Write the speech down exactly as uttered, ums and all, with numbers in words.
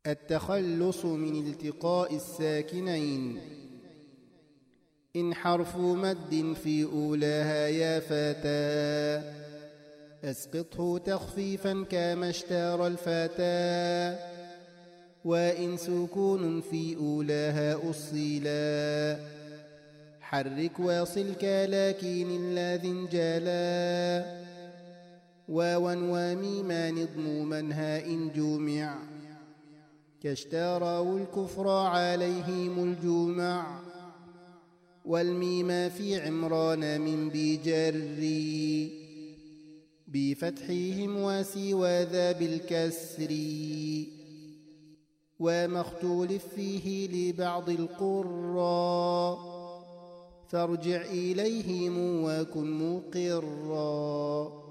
التخلص من التقاء الساكنين. إن حرف مد في أولاها يا فتى أسقطه تخفيفا كما اشتار الفتى. وإن سكون في أولاها أصيلا حرك واصل كلاكين الذي انجلا. واوا وميما نضموما هاء جمع كاشتاروا الكفر عليهم الجمع. والميم في عمران من بجر بفتحهم وسوى ذا بالكسر. وما اختلف فيه لبعض القراء فارجع إليهم وكن مقرا.